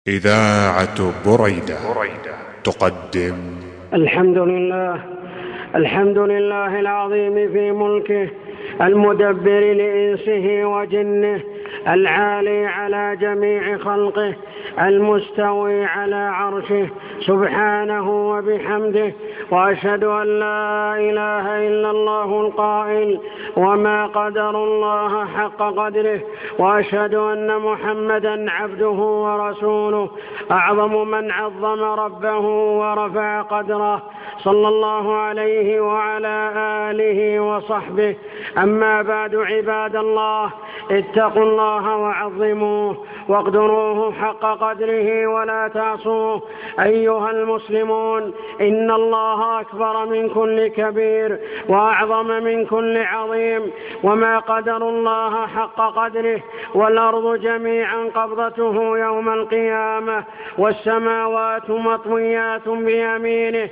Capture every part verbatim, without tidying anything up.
إذاعة بريدة تقدم الحمد لله الحمد لله العظيم في ملكه، المدبر لإنسه وجنه، العالي على جميع خلقه، المستوي على عرشه سبحانه وبحمده. وأشهد أن لا إله إلا الله القائل: وما قدر الله حق قدره. وأشهد أن محمدا عبده ورسوله، أعظم من عظم ربه ورفع قدره، صلى الله عليه وعلى آله وصحبه. أما بعد، عباد الله، اتقوا الله وعظموه واقدروه حق قدره ولا تعصوه. أيها المسلمون، إن الله أكبر من كل كبير وأعظم من كل عظيم، وما قدر الله حق قدره، والأرض جميعا قبضته يوم القيامة، والسماوات مطويات بيمينه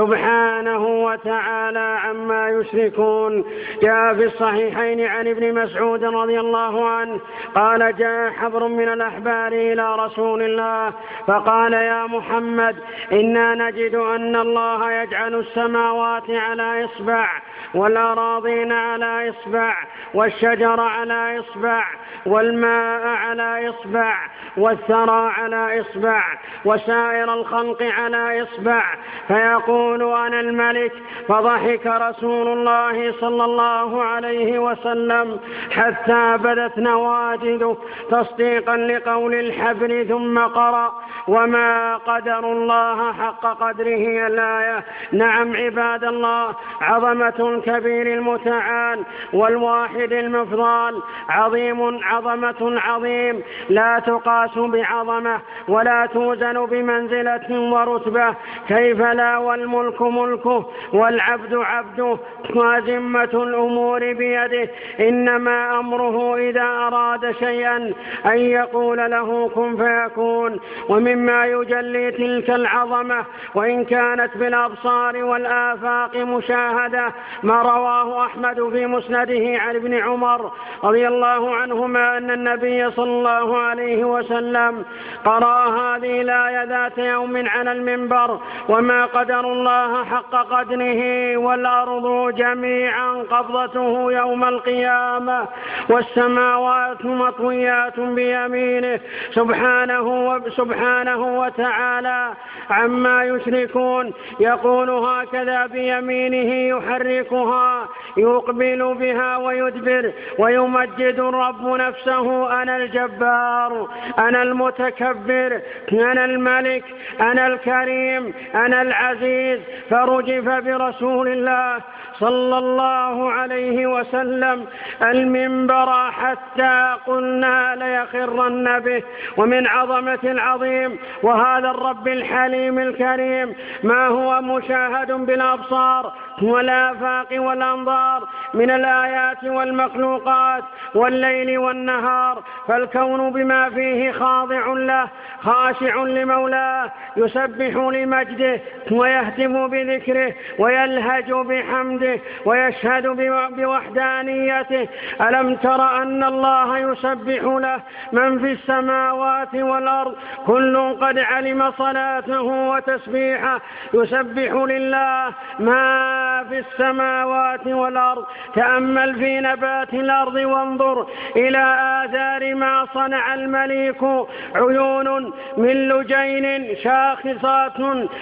سبحانه وتعالى عما يشركون. جاء في الصحيحين عن ابن مسعود رضي الله عنه قال: جاء حبر من الأحبار إلى رسول الله فقال: يا محمد، إنا نجد أن الله يجعل السماوات على إصبع، والأراضين على إصبع، والشجر على إصبع، والماء على إصبع، والثرى على إصبع، وسائر الخلق على إصبع، فيقول: أنا الملك. فضحك رسول الله صلى الله عليه وسلم حتى بدت نواجذه تصديقا لقول الحبر، ثم قرأ: وما قدر الله حق قدره الآية. نعم عباد الله، عظمة الكبير المتعال والواحد المفضال عظيم، عظمة عظيم لا تقاس بعظمة ولا توزن بمنزلة ورتبة. كيف لا، والملك ملكه والعبد عبده وذمة الأمور بيده. إنما أمره إذا أراد شيئا أن يقول له كن فيكون. ومما يجلي تلك العظمة وإن كانت بالأبصار والآفاق مشاهدة ما رواه أحمد في مسنده عن ابن عمر رضي الله عنهما أن النبي صلى الله عليه وسلم قرأ هذه الآية ذات يوم على المنبر: وما قدر الله حق قدره، والأرض جميعا قبضته يوم القيامة، والسماوات مطويات بيمينه سبحانه سبحانه وتعالى عما يشركون. يقول هكذا بيمينه يحركها، يقبل بها ويدبر، ويمجد الرب نفسه: أنا الجبار، أنا المتكبر، أنا الملك، أنا الكريم، أنا العزيز. فرجف برسول الله صلى الله عليه وسلم المنبر حتى قلنا ليخرن به. ومن عظمة العظيم وهذا الرب الحليم الكريم ما هو مشاهد بالأبصار والآفاق والأنظار من الآيات والمخلوقات والليل والنهار، فالكون بما فيه خاضع له خاشع لمولاه، يسبح لمجده ويهتف بذكره ويلهج بحمده ويشهد بوحدانيته. ألم تر أن الله يسبح له من في السماوات والأرض كل قد علم صلاته وتسبيحه. يسبح لله ما في السماوات والأرض. تأمل في نبات الأرض وانظر إلى آثار ما صنع المليك. عيون من لجين شاخصات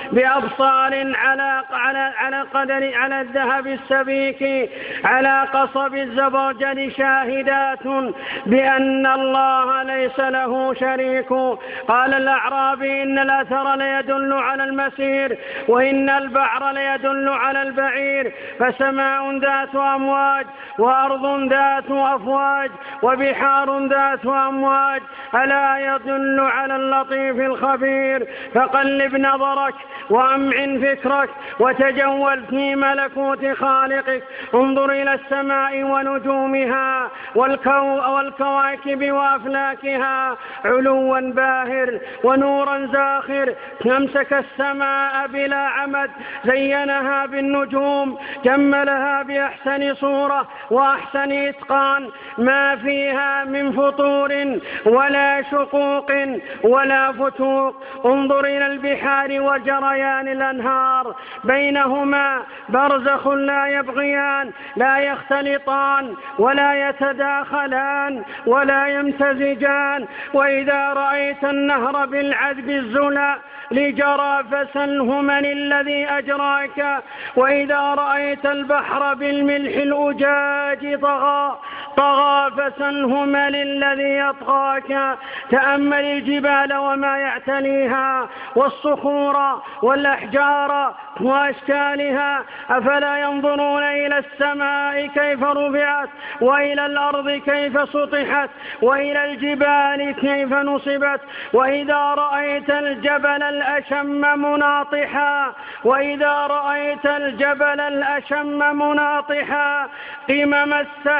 بأبصار على على على قدر على الذهب السبيك على قصب الزبرجد شاهدات بأن الله ليس له شريك. قال الأعرابي: إن الأثر ليدل على المسير، وإن البحر ليدل على البعير. فسماء ذات أمواج، وأرض ذات أفواج، وبحار ذات أمواج، ألا يدل على اللطيف الخبير. فقلب نظرك وأمعن فكرك وتجول في ملكوت خالقك. انظر إلى السماء ونجومها والكو الكواكب وأفلاكها علوا باهر ونورا زاخر، أمسك السماء بلا عمد، زينها بالنجوم، جملها بأحسن صورة وأحسن إتقان، ما فيها من فطور ولا شقوق ولا فتوق. انظر إلى البحار وجريان الأنهار، بينهما برزخ لا يبغيان، لا يختلطان ولا يتداخلان ولا يمتزجان. وإذا رأيت النهر بالعذب الزلى لجرى فسله من الذي أجراك، وإذا رأيت البحر بالملح الأجاج طغى طغى فسله من الذي يطغاك. تأمل الجبال وما يعتليها والصخور والأحجار وأشكالها، أفلا ينظرون إلى السماء كيف رفعت، وإلى الأرض كيف سطحت، وإلى الجبال كيف نصبت. وإذا رأيت الجبل الأشم مناطحا وإذا رأيت الجبل الأشم مناطحا قمم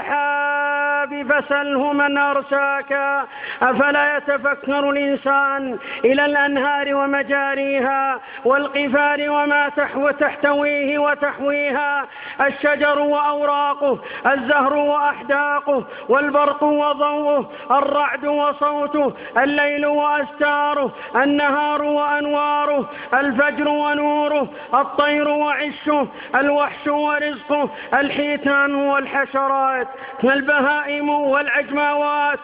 السحاب فسله من أرساك. أفلا يتفكر الإنسان إلى الأنهار ومجاريها والقفار وما تحتويه وتحويها، الشجر وأوراقه، الزهر وأحداقه، والبرق وضوءه، الرعد وصوته، الليل وأستاره، النهار وأنواره، الفجر ونوره، الطير وعشه، الوحش ورزقه، الحيتان والحشرات، البهائم والعجماوات.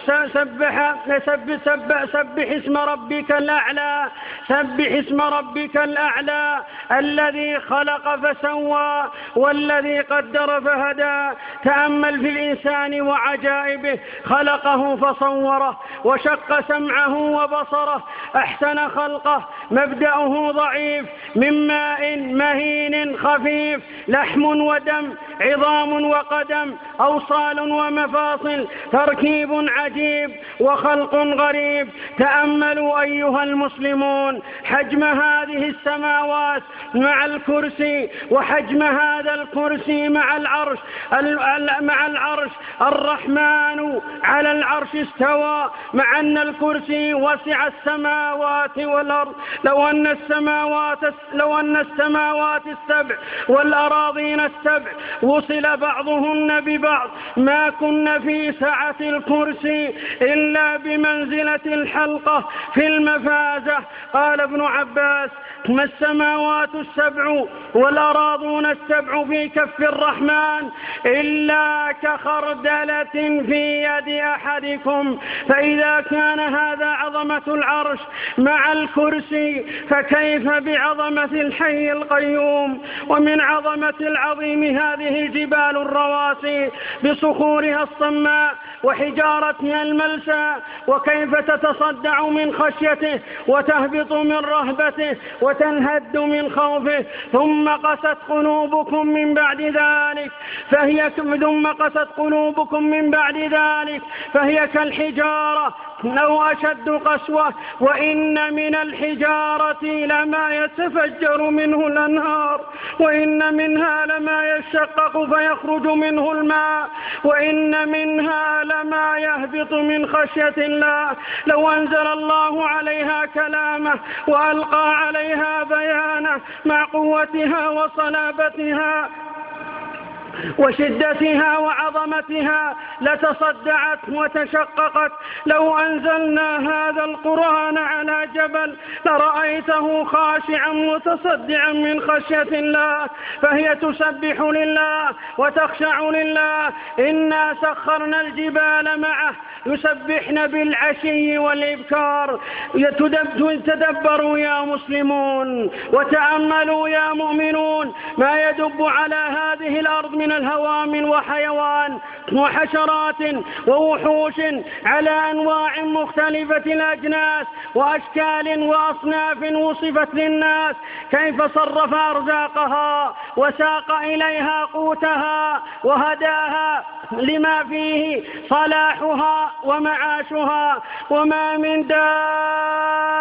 سبح سبح سبح سبح اسم ربك الأعلى سبح اسم ربك الأعلى الذي خلق فسوى والذي قدر فهدى. تأمل في الإنسان وعجائبه، خلقه فصوره وشق سمعه وبصره، أحسن خلقه، مبدأه ضعيف، من ماء مهين خفيف، لحم ودم، عظام وقدم، أوصال ومفاصل، تركيب عجيب وخلق غريب. تأملوا أيها المسلمون حجم هذه السماوات مع الكرسي، وحجم هذا الكرسي مع العرش مع العرش الرحمن على العرش استوى، مع أن الكرسي وسع السماوات والأرض. لو أن السماوات لو أن السماوات السبع والأراضين السبع وصل بعضهن ببعض ما كن في سعة الكرسي إلا بمنزلة الحلقة في المفازة. قال ابن عباس: ما السماوات السبع والأراضون السبع في كف الرحمن إلا كخردلة في يد أحدكم. فإذا كان هذا عظمة العرش مع الكرسي، فكيف بعظمة الحي القيوم؟ ومن عظمة العظيم هذه الجبال الرواسي بصخورها الصماء وحجارتها الملسى، وكيف تتصدع من خشيته وتهبط من رهبته وتنهد من خوفه. ثم قست قلوبكم من بعد ذلك فهي ثم قست قلوبكم من بعد ذلك فهي كالحجارة أو أشد قسوة. وإن من الحجارة لما يتفجر منه الأنهار، وإن منها لما يشقق فيخرج منه الماء، وإن منها لما يهبط من خشية الله. لو أنزل الله عليها كلامه وألقى عليها بيانه مع قوتها وصلابتها وشدتها وعظمتها لتصدعت وتشققت. لو أنزلنا هذا القرآن على جبل لرأيته خاشعا متصدعا من خشية الله، فهي تسبح لله وتخشع لله. إنا سخرنا الجبال معه يسبحن بالعشي والإبكار. تدبروا يا مسلمون وتأملوا يا مؤمنون ما يدب على هذه الأرض من الهوام وحيوان وحشرات ووحوش على أنواع مختلفة الأجناس وأشكال وأصناف وصفت للناس، كيف صرف أرزاقها وساق إليها قوتها وهداها لما فيه صلاحها ومعاشها. وما من دابة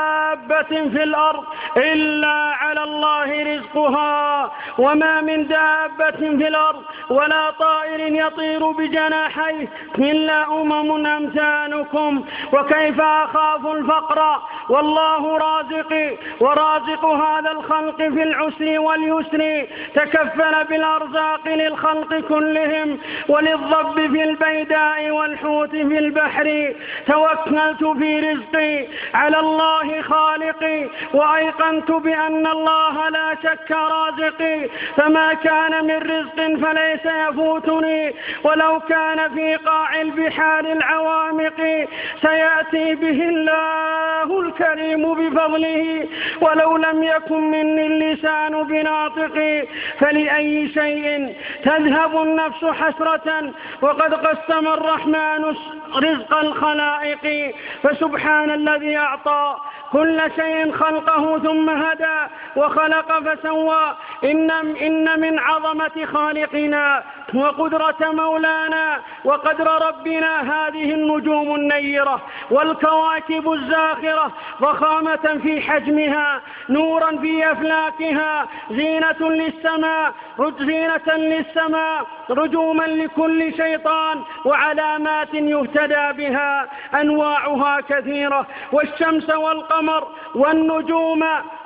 دابة في الأرض إلا على الله رزقها، وما من دابة في الأرض ولا طائر يطير بجناحيه إلا أمم أمثالكم. وكيف أخاف الفقر والله رازقي ورازق هذا الخلق في العسر واليسر، تكفل بالأرزاق للخلق كلهم، وللضب في البيداء والحوت في البحر. توكلت في رزقي على الله خالقي، وأيقنت بأن الله لا شك رازقي، فما كان من رزق فليس يفوتني، ولو كان في قاع البحار العوامق سيأتي به الله الكريم بفضله، ولو لم يكن مني اللسان بناطقي. فلأي شيء تذهب النفس حسرة وقد قسم الرحمن رزق الخلائق. فسبحان الذي أعطى كل شيء خلقه ثم هدى وخلق فسوى. إن, إن من عظمة خالقنا وقدرة مولانا وقدر ربنا هذه النجوم النيرة والكواكب الزاخرة، ضخامة في حجمها، نورا في أفلاكها، زينة للسماء زينة للسماء رجوما لكل شيطان، وعلامات يهتدى بها أنواعها كثيرة. والشمس والقمر والنجوم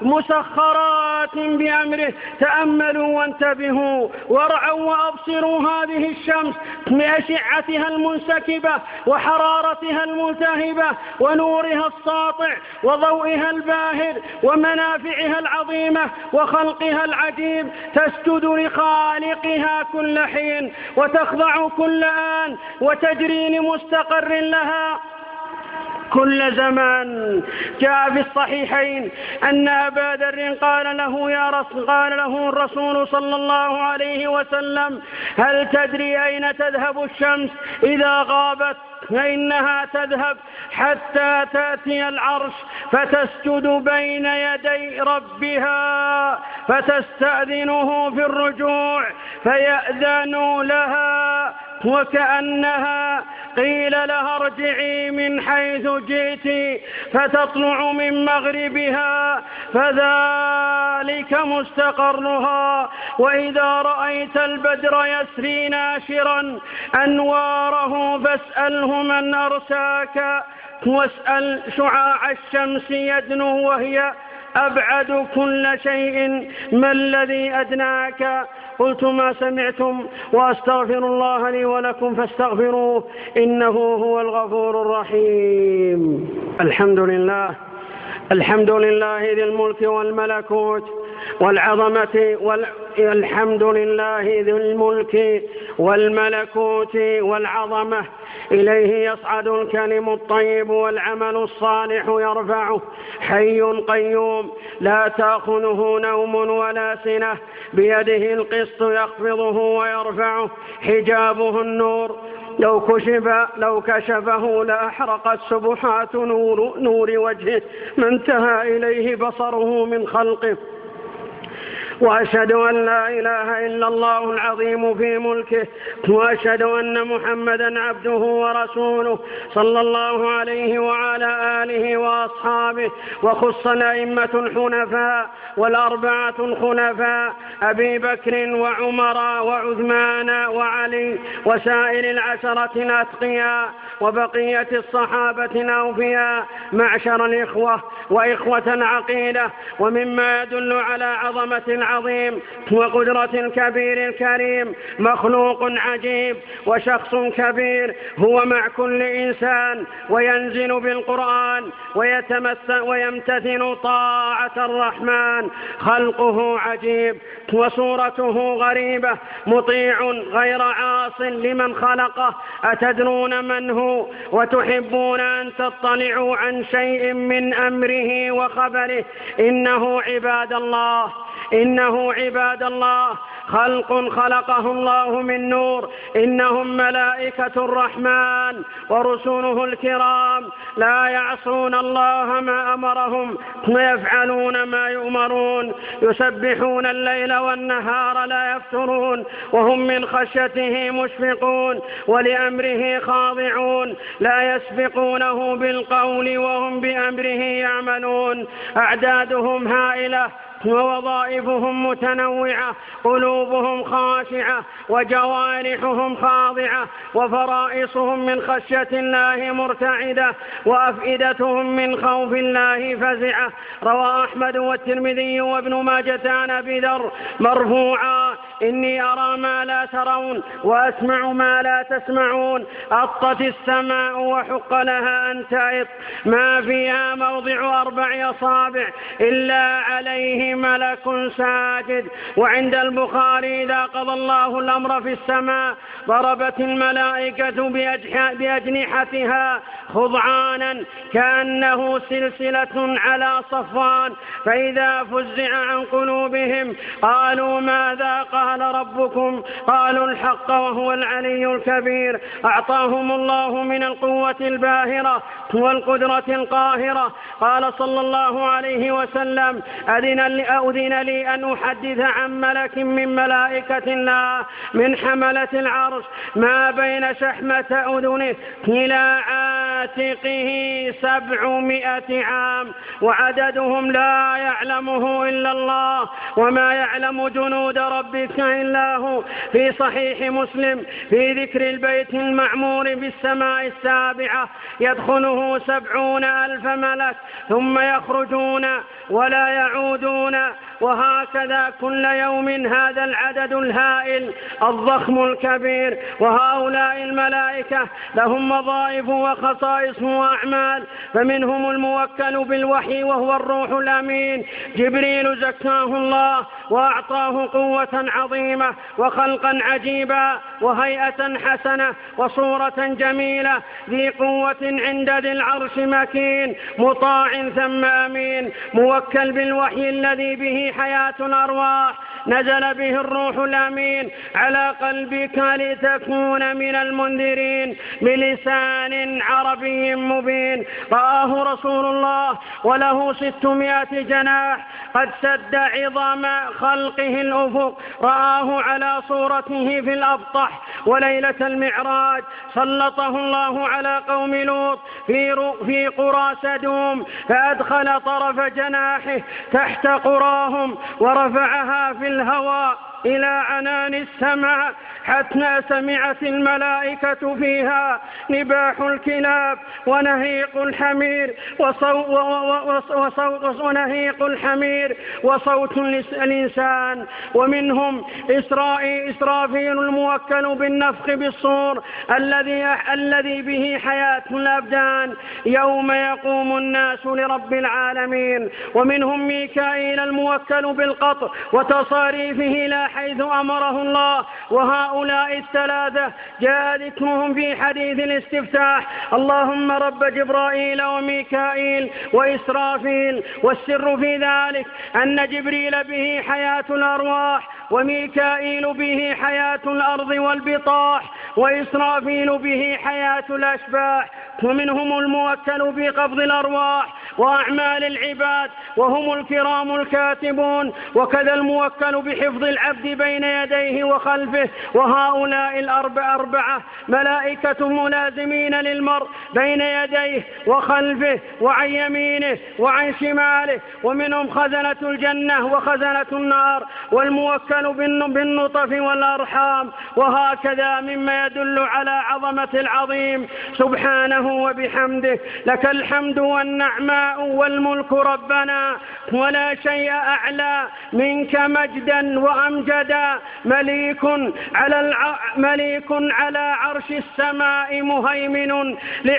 مسخرات بأمره. تأملوا وانتبهوا وارعوا وأبصروا هذه الشمس بأشعتها المنسكبة وحرارتها الملتهبة ونورها الساطع وضوئها الباهر ومنافعها العظيمة وخلقها العجيب، تسجد لخالقها كل حين وتخضع كل آن وتجري لمستقر لها كل زمان. جاء في الصحيحين أن أبا ذر قال له يا رسول قال له الرسول صلى الله عليه وسلم هل تدري أين تذهب الشمس إذا غابت؟ فإنها تذهب حتى تأتي العرش فتسجد بين يدي ربها فتستأذنه في الرجوع فيأذن لها، وكأنها قيل لها ارجعي من حيث جئت، فتطلع من مغربها فذلك مستقرها. وإذا رأيت البدر يسري ناشرا أنواره فاسأله من أرساك، واسأل شعاع الشمس يدنو وهي أبعد كل شيء، ما الذي أدناك؟ قلت ما سمعتم، وأستغفر الله لي ولكم فاستغفروه إنه هو الغفور الرحيم. الحمد لله الحمد لله ذي الملك والملكوت والعظمة وال... الحمد لله ذي الملك والملكوت والعظمة، إليه يصعد الكلم الطيب والعمل الصالح يرفعه، حي قيوم لا تأخذه نوم ولا سنة، بيده القسط يخفضه ويرفعه، حجابه النور لو كشف لو كشفه لأحرقت سبحات نور, نور وجهه ما انتهى إليه بصره من خلقه. وأشهد أن لا إله إلا الله العظيم في ملكه، وأشهد أن محمدا عبده ورسوله صلى الله عليه وعلى آله وأصحابه. وخص الأئمة الحنفاء والأربعة الخلفاء أبي بكر وعمر وعثمان وعلي وسائر العشرة الأتقياء وبقية الصحابة الأوفياء. معشر الإخوة وإخوة العقيدة، ومما يدل على عظمة العظيم وقدرة الكبير الكريم مخلوق عجيب وشخص كبير هو مع كل إنسان، وينزل بالقرآن ويتمثل ويمتثل طاعة الرحمن. خلقه عجيب وصورته غريبة، مطيع غير عاص لمن خلقه. أتدرون من هو وتحبون أن تطلعوا عن شيء من أمره وخبره؟ إنه عباد الله إنه عباد الله خلق خلقه الله من نور، إنهم ملائكة الرحمن ورسوله الكرام لا يعصون الله ما أمرهم ويفعلون ما يؤمرون، يسبحون الليل والنهار لا يفترون، وهم من خشيته مشفقون ولأمره خاضعون، لا يسبقونه بالقول وهم بأمره يعملون. أعدادهم هائلة ووظائفهم متنوعة، قلوبهم خاشعة وجوارحهم خاضعة، وفرائصهم من خشية الله مرتعدة، وأفئدتهم من خوف الله فزعة. روى أحمد والترمذي وابن ماجة عن أبي ذر مرفوعا: إني أرى ما لا ترون وأسمع ما لا تسمعون. أطت السماء وحق لها أن تعط، ما فيها موضع أربع أصابع إلا عليه ملك ساجد. وعند البخاري: إذا قضى الله الأمر في السماء ضربت الملائكة بأجنحتها خضعانا كأنه سلسلة على صفوان، فإذا فزع عن قلوبهم قالوا: ماذا قال ربكم؟ قالوا: الحق وهو العلي الكبير. أعطاهم الله من القوة الباهرة والقدرة القاهرة. قال صلى الله عليه وسلم: أذن لي أن أحدث عن ملك من ملائكة الله من حملة العرش ما بين شحمة أذنه إلى عاتقه سبعمائة عام، وعددهم لا يعلمه إلا الله، وما يعلم جنود ربك إلا هو. في صحيح مسلم في ذكر البيت المعمور بالسماء السابعة: يدخله سبعون ألف ملك ثم يخرجون ولا يعودون، وهكذا كل يوم هذا العدد الهائل الضخم الكبير. وهؤلاء الملائكة لهم وظائف وخصائص وأعمال، فمنهم الموكل بالوحي وهو الروح الأمين جبريل، زكاه الله وأعطاه قوة عظيمة وخلقا عجيبا وهيئة حسنة وصورة جميلة، ذي قوة عند ذي العرش مكين، مطاع ثم أمين، موكل بالوحي الذي به حياة الأرواح، نزل به الروح الأمين على قلبك لتكون من المنذرين بلسان عربي مبين. رآه رسول الله وله ستمائة جناح قد سد عظام خلقه الأفق، رآه على صورته في الأبطح. وليلة المعراج سلطه الله على قوم لوط في, في قرى سدوم، فأدخل طرف جناحه تحت قراهم ورفعها في الهواء إلى عنان السماء، حتى سمعت الملائكة فيها نباح الكلاب ونهيق الحمير وصوت, وصوت ونهيق الحمير وصوت الإنسان. ومنهم إسرافيل الموكل بالنفخ بالصور الذي الذي به حياة الأبدان يوم يقوم الناس لرب العالمين. ومنهم ميكائيل الموكل بالقطع وتصاريفه لا حيث أمره الله. وهؤلاء الثلاثة جاء ذكرهم في حديث الاستفتاح: اللهم رب جبرائيل وميكائيل وإسرافيل. والسر في ذلك أن جبريل به حياة الأرواح، وميكائيل به حياة الأرض والبطاح، وإسرافيل به حياة الأشباح. ومنهم الموكل بقبض الأرواح وأعمال العباد وهم الكرام الكاتبون، وكذا الموكل بحفظ العبد بين يديه وخلفه. وهؤلاء الأربع أربعة ملائكة ملازمين للمرء بين يديه وخلفه وعن يمينه وعن شماله. ومنهم خزنة الجنة وخزنة النار، والموكل بالنطف والأرحام. وهكذا مما يدل على عظمة العظيم سبحانه وبحمده. لك الحمد والنعماء والملك ربنا، ولا شيء أعلى منك مجدا وأمجدا. مليك على الع... مليك على عرش السماء مهيمن،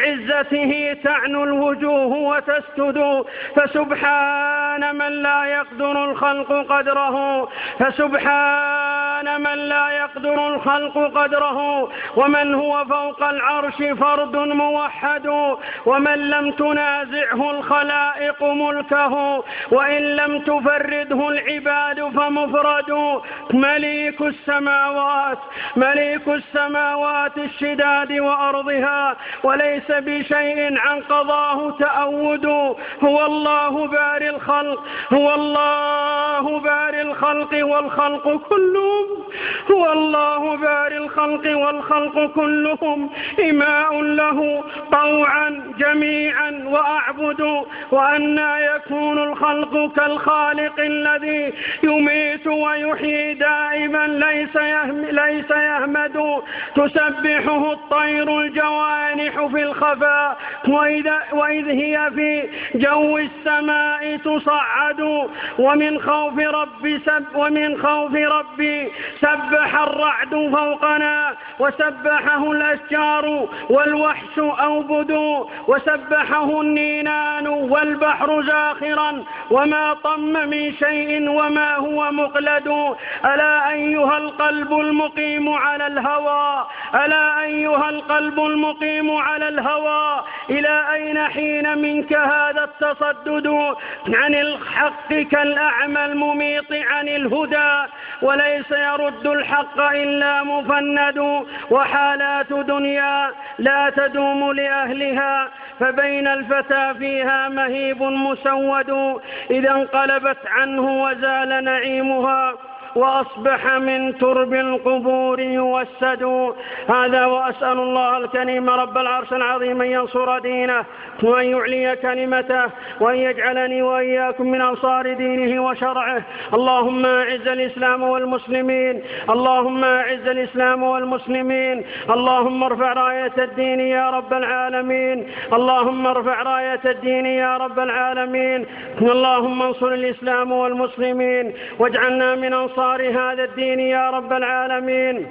لعزته تعنو الوجوه وتسجد. فسبحان من لا يقدر الخلق قدره، فسبحان سبحان من لا يقدر الخلق قدره، ومن هو فوق العرش فرد موحد، ومن لم تنازعه الخلائق ملكه، وإن لم تفرده العباد فمفرد. مليك السماوات مليك السماوات الشداد وأرضها، وليس بشيء عن قضاه تأود. هو الله باري الخلق هو الله باري الخلق والخلق كلهم هو الله باري الخلق والخلق كلهم إماء له طوعا جميعا وأعبد. وأنى يكون الخلق كالخالق الذي يميت ويحيي دائما ليس يهم ليس يهمد. تسبحه الطير الجوانح في الخفاء، وإذا وإذ هي في جو السماء تصعد. ومن خوف ربي سب ومن خوف ربي سبح الرعد فوقنا، وسبحه الأشجار والوحش أوبد، وسبحه النينان والبحر زاخرا، وما طم من شيء وما هو مقلد. ألا أيها القلب المقيم على الهوى ألا أيها القلب المقيم على الهوى إلى أين حين منك هذا التصدد عن الحق كالأعمى المميط عن الهدى، وليس يرد الحق إلا مفند. وحالات دنيا لا تدوم لأهلها، فبين الفتى فيها مهيب مسود. إذا انقلبت عنه وزال نعيمها، وأصبح من ترب القبور يوسد. هذا وأسأل الله الكريم رب العرش العظيم أن ينصر دينه، وأن يعلي كلمته، وأن يجعلني وإياكم من أنصار دينه وشرعه. اللهم أعز الإسلام والمسلمين اللهم أعز الإسلام والمسلمين اللهم ارفع راية الدين يا رب العالمين اللهم ارفع راية الدين يا رب العالمين. اللهم انصر الإسلام والمسلمين، واجعلنا من أنصار هذا الدين يا رب العالمين.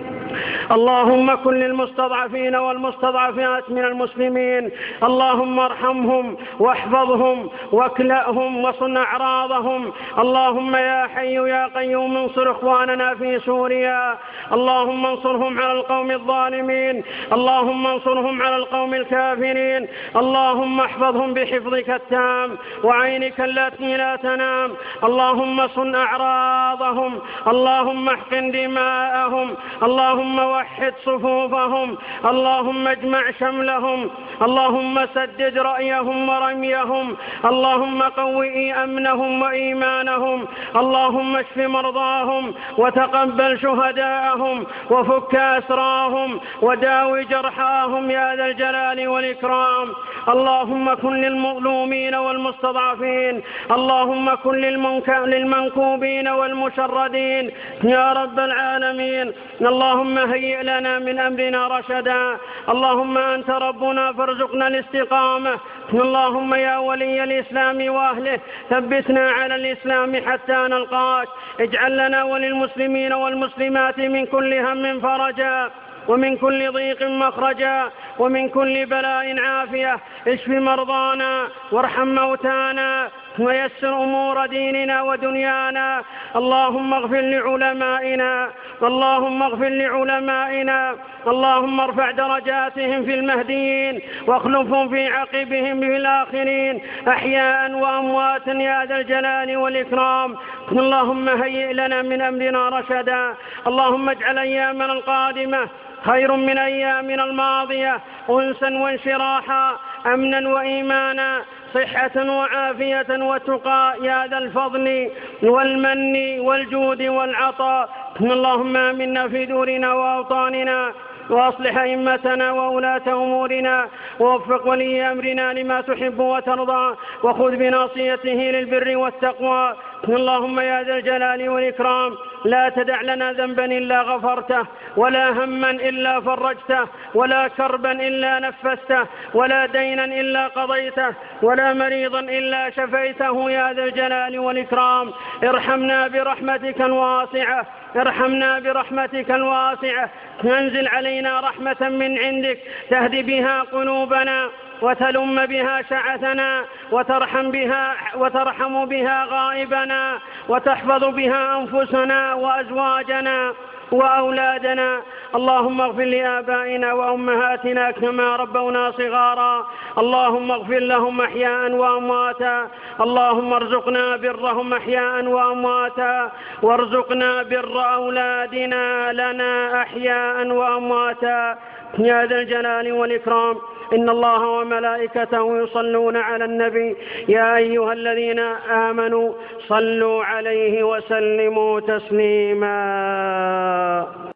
اللهم كن للمستضعفين والمستضعفات من المسلمين، اللهم ارحمهم واحفظهم واكلأهم وصن أعراضهم. اللهم يا حي يا قيوم انصر إخواننا في سوريا، اللهم انصرهم على القوم الظالمين، اللهم انصرهم على القوم الكافرين. اللهم احفظهم بحفظك التام وعينك التي لا تنام. اللهم صن أعراضهم، اللهم احقن دماءهم، اللهم وحد صفوفهم، اللهم اجمع شملهم، اللهم سدد رأيهم ورميهم، اللهم قوئ أمنهم وإيمانهم، اللهم اشف مرضاهم وتقبل شهداءهم وفك أسراهم وداوي جرحاهم يا ذا الجلال والإكرام. اللهم كن للمظلومين والمستضعفين، اللهم كن للمنكوبين والمشردين يا رب العالمين. اللهم هيئ لنا من أمرنا رشدا، اللهم أنت ربنا فارزقنا الاستقامة. اللهم يا ولي الإسلام وأهله ثبتنا على الإسلام حتى نلقاك. اجعل لنا وللمسلمين والمسلمات من كل هم فرجا، ومن كل ضيق مخرجا، ومن كل بلاء عافية. اشف مرضانا وارحم موتانا ويسر أمور ديننا ودنيانا. اللهم اغفر لعلمائنا اللهم اغفر لعلمائنا اللهم ارفع درجاتهم في المهديين واخلفهم في عقبهم في الآخرين أحياء وأمواتا يا ذا الجلال والإكرام. اللهم هيئ لنا من أمرنا رشدا. اللهم اجعل أيامنا القادمة خير من أيامنا الماضية، أنسا وانشراحا، أمنا وإيمانا، صحة وعافية وتقى يا ذا الفضل والمن والجود والعطاء. اللهم آمنا في دورنا وأوطاننا، وأصلح أئمتنا وولاة أمورنا، ووفق ولي أمرنا لما تحب وترضى، وخذ بناصيته للبر والتقوى. اللهم يا ذا الجلال والإكرام لا تدع لنا ذنبا إلا غفرته، ولا هما إلا فرجته، ولا كربا إلا نفسته، ولا دينا إلا قضيته، ولا مريضا إلا شفيته يا ذا الجلال والإكرام. ارحمنا برحمتك الواسعة ارحمنا برحمتك الواسعة انزل علينا رحمة من عندك تهدي بها قلوبنا وتلم بها شعثنا وترحم بها وترحم بها غائبنا وتحفظ بها أنفسنا أنفسنا وأزواجنا وأولادنا. اللهم اغفر لآبائنا وأمهاتنا كما ربونا صغارا. اللهم اغفر لهم أحياء وأمواتا. اللهم ارزقنا برهم أحياء وأمواتا، وارزقنا بر أولادنا لنا أحياء وأمواتا يا ذا الجلال والإكرام. إن الله وملائكته يصلون على النبي يا أيها الذين آمنوا صلوا عليه وسلموا تسليما.